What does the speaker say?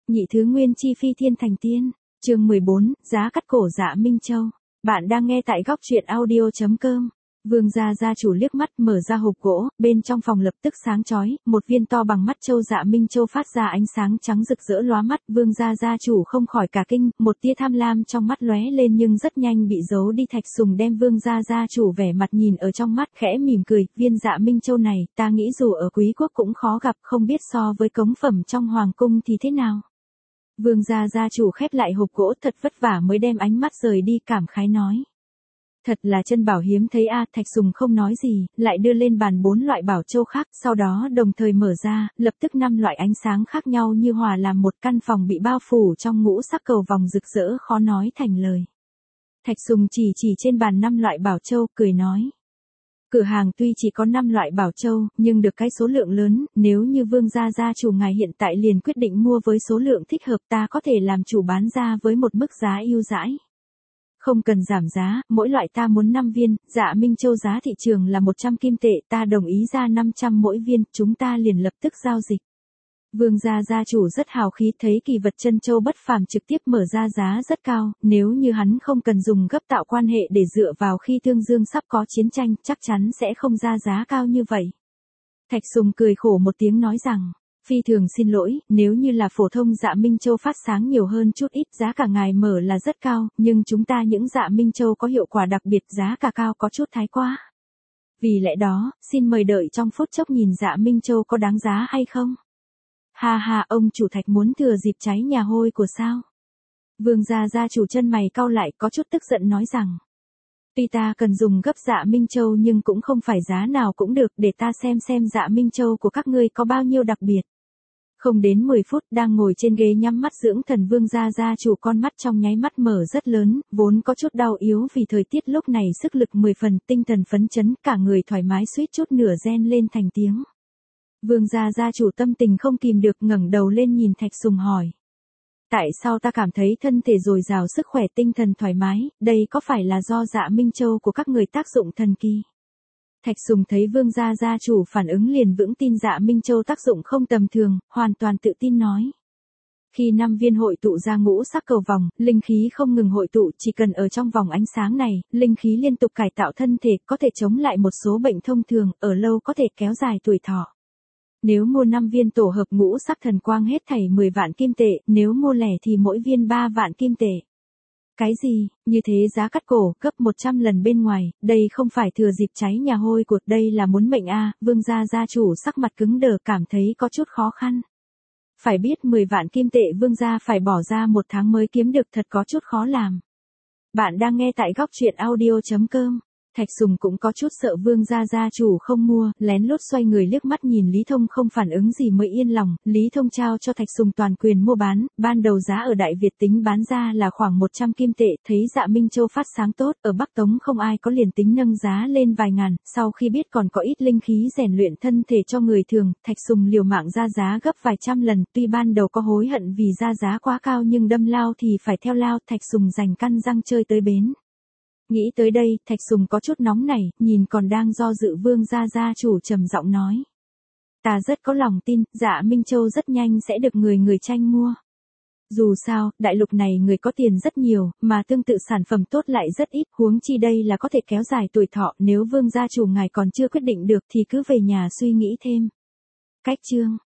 Nhị thứ nguyên chi phi thiên thành tiên. Chương 14, giá cắt cổ Dạ Minh Châu. Bạn đang nghe tại góc truyện audio.com. Vương gia gia chủ liếc mắt mở ra hộp gỗ, bên trong phòng lập tức sáng chói, một viên to bằng mắt châu Dạ Minh Châu phát ra ánh sáng trắng rực rỡ lóa mắt, Vương gia gia chủ không khỏi cả kinh, một tia tham lam trong mắt lóe lên nhưng rất nhanh bị giấu đi. Thạch Sùng đem Vương gia gia chủ vẻ mặt nhìn ở trong mắt, khẽ mỉm cười, viên Dạ Minh Châu này, ta nghĩ dù ở quý quốc cũng khó gặp, không biết so với cống phẩm trong hoàng cung thì thế nào. Vương gia gia chủ khép lại hộp gỗ thật vất vả mới đem ánh mắt rời đi, cảm khái nói. Thật là chân bảo hiếm thấy a. Thạch Sùng không nói gì, lại đưa lên bàn 4 loại bảo châu khác, sau đó đồng thời mở ra, lập tức 5 loại ánh sáng khác nhau như hòa làm một, căn phòng bị bao phủ trong ngũ sắc cầu vòng rực rỡ khó nói thành lời. Thạch Sùng chỉ trên bàn 5 loại bảo châu, cười nói. Cửa hàng tuy chỉ có 5 loại bảo châu, nhưng được cái số lượng lớn, nếu như Vương gia gia chủ ngài hiện tại liền quyết định mua với số lượng thích hợp, ta có thể làm chủ bán ra với một mức giá ưu đãi. Không cần giảm giá, mỗi loại ta muốn 5 viên, Dạ Minh Châu giá thị trường là 100 kim tệ, ta đồng ý ra 500 mỗi viên, chúng ta liền lập tức giao dịch. Vương gia gia chủ rất hào khí, thấy kỳ vật chân châu bất phàm trực tiếp mở ra giá rất cao, nếu như hắn không cần dùng gấp tạo quan hệ để dựa vào khi Thương Dương sắp có chiến tranh, chắc chắn sẽ không ra giá cao như vậy. Thạch Sùng cười khổ một tiếng nói rằng, phi thường xin lỗi, nếu như là phổ thông Dạ Minh Châu phát sáng nhiều hơn chút ít, giá cả ngài mở là rất cao, nhưng chúng ta những Dạ Minh Châu có hiệu quả đặc biệt, giá cả cao có chút thái quá. Vì lẽ đó, xin mời đợi trong phút chốc nhìn Dạ Minh Châu có đáng giá hay không. Ha ha, ông chủ Thạch muốn thừa dịp cháy nhà hôi của sao? Vương gia gia chủ chân mày cau lại, có chút tức giận nói rằng. Tuy ta cần dùng gấp Dạ Minh Châu nhưng cũng không phải giá nào cũng được, để ta xem Dạ Minh Châu của các ngươi có bao nhiêu đặc biệt. Không đến 10 phút, đang ngồi trên ghế nhắm mắt dưỡng thần Vương gia gia chủ con mắt trong nháy mắt mở rất lớn, vốn có chút đau yếu vì thời tiết lúc này sức lực 10 phần, tinh thần phấn chấn, cả người thoải mái suýt chút nửa rên lên thành tiếng. Vương gia gia chủ tâm tình không kìm được ngẩng đầu lên nhìn Thạch Sùng hỏi. Tại sao ta cảm thấy thân thể dồi dào sức khỏe tinh thần thoải mái, đây có phải là do Dạ Minh Châu của các người tác dụng thần kỳ? Thạch Sùng thấy Vương gia gia chủ phản ứng liền vững tin Dạ Minh Châu tác dụng không tầm thường, hoàn toàn tự tin nói. Khi 5 viên hội tụ ra ngũ sắc cầu vòng, linh khí không ngừng hội tụ, chỉ cần ở trong vòng ánh sáng này, linh khí liên tục cải tạo thân thể, có thể chống lại một số bệnh thông thường, ở lâu có thể kéo dài tuổi thọ. Nếu mua 5 viên tổ hợp ngũ sắc thần quang hết thảy 10 vạn kim tệ, nếu mua lẻ thì mỗi viên 3 vạn kim tệ. Cái gì, như thế giá cắt cổ, gấp 100 lần bên ngoài, đây không phải thừa dịp cháy nhà hôi của, đây là muốn mệnh a. Vương gia gia chủ sắc mặt cứng đờ, cảm thấy có chút khó khăn. Phải biết 10 vạn kim tệ Vương gia phải bỏ ra 1 tháng mới kiếm được, thật có chút khó làm. Bạn đang nghe tại góc truyện audio.com. Thạch Sùng cũng có chút sợ Vương gia gia chủ không mua, lén lút xoay người liếc mắt nhìn Lý Thông không phản ứng gì mới yên lòng, Lý Thông trao cho Thạch Sùng toàn quyền mua bán, ban đầu giá ở Đại Việt tính bán ra là khoảng 100 kim tệ, thấy Dạ Minh Châu phát sáng tốt, ở Bắc Tống không ai có liền tính nâng giá lên vài ngàn, sau khi biết còn có ít linh khí rèn luyện thân thể cho người thường, Thạch Sùng liều mạng ra giá gấp vài trăm lần, tuy ban đầu có hối hận vì ra giá quá cao nhưng đâm lao thì phải theo lao, Thạch Sùng giành căn răng chơi tới bến. Nghĩ tới đây, Thạch Sùng có chút nóng nảy, nhìn còn đang do dự Vương gia gia chủ trầm giọng nói. Ta rất có lòng tin, Dạ Minh Châu rất nhanh sẽ được người tranh mua. Dù sao, đại lục này người có tiền rất nhiều, mà tương tự sản phẩm tốt lại rất ít, huống chi đây là có thể kéo dài tuổi thọ, nếu Vương gia chủ ngài còn chưa quyết định được thì cứ về nhà suy nghĩ thêm. Cách chương.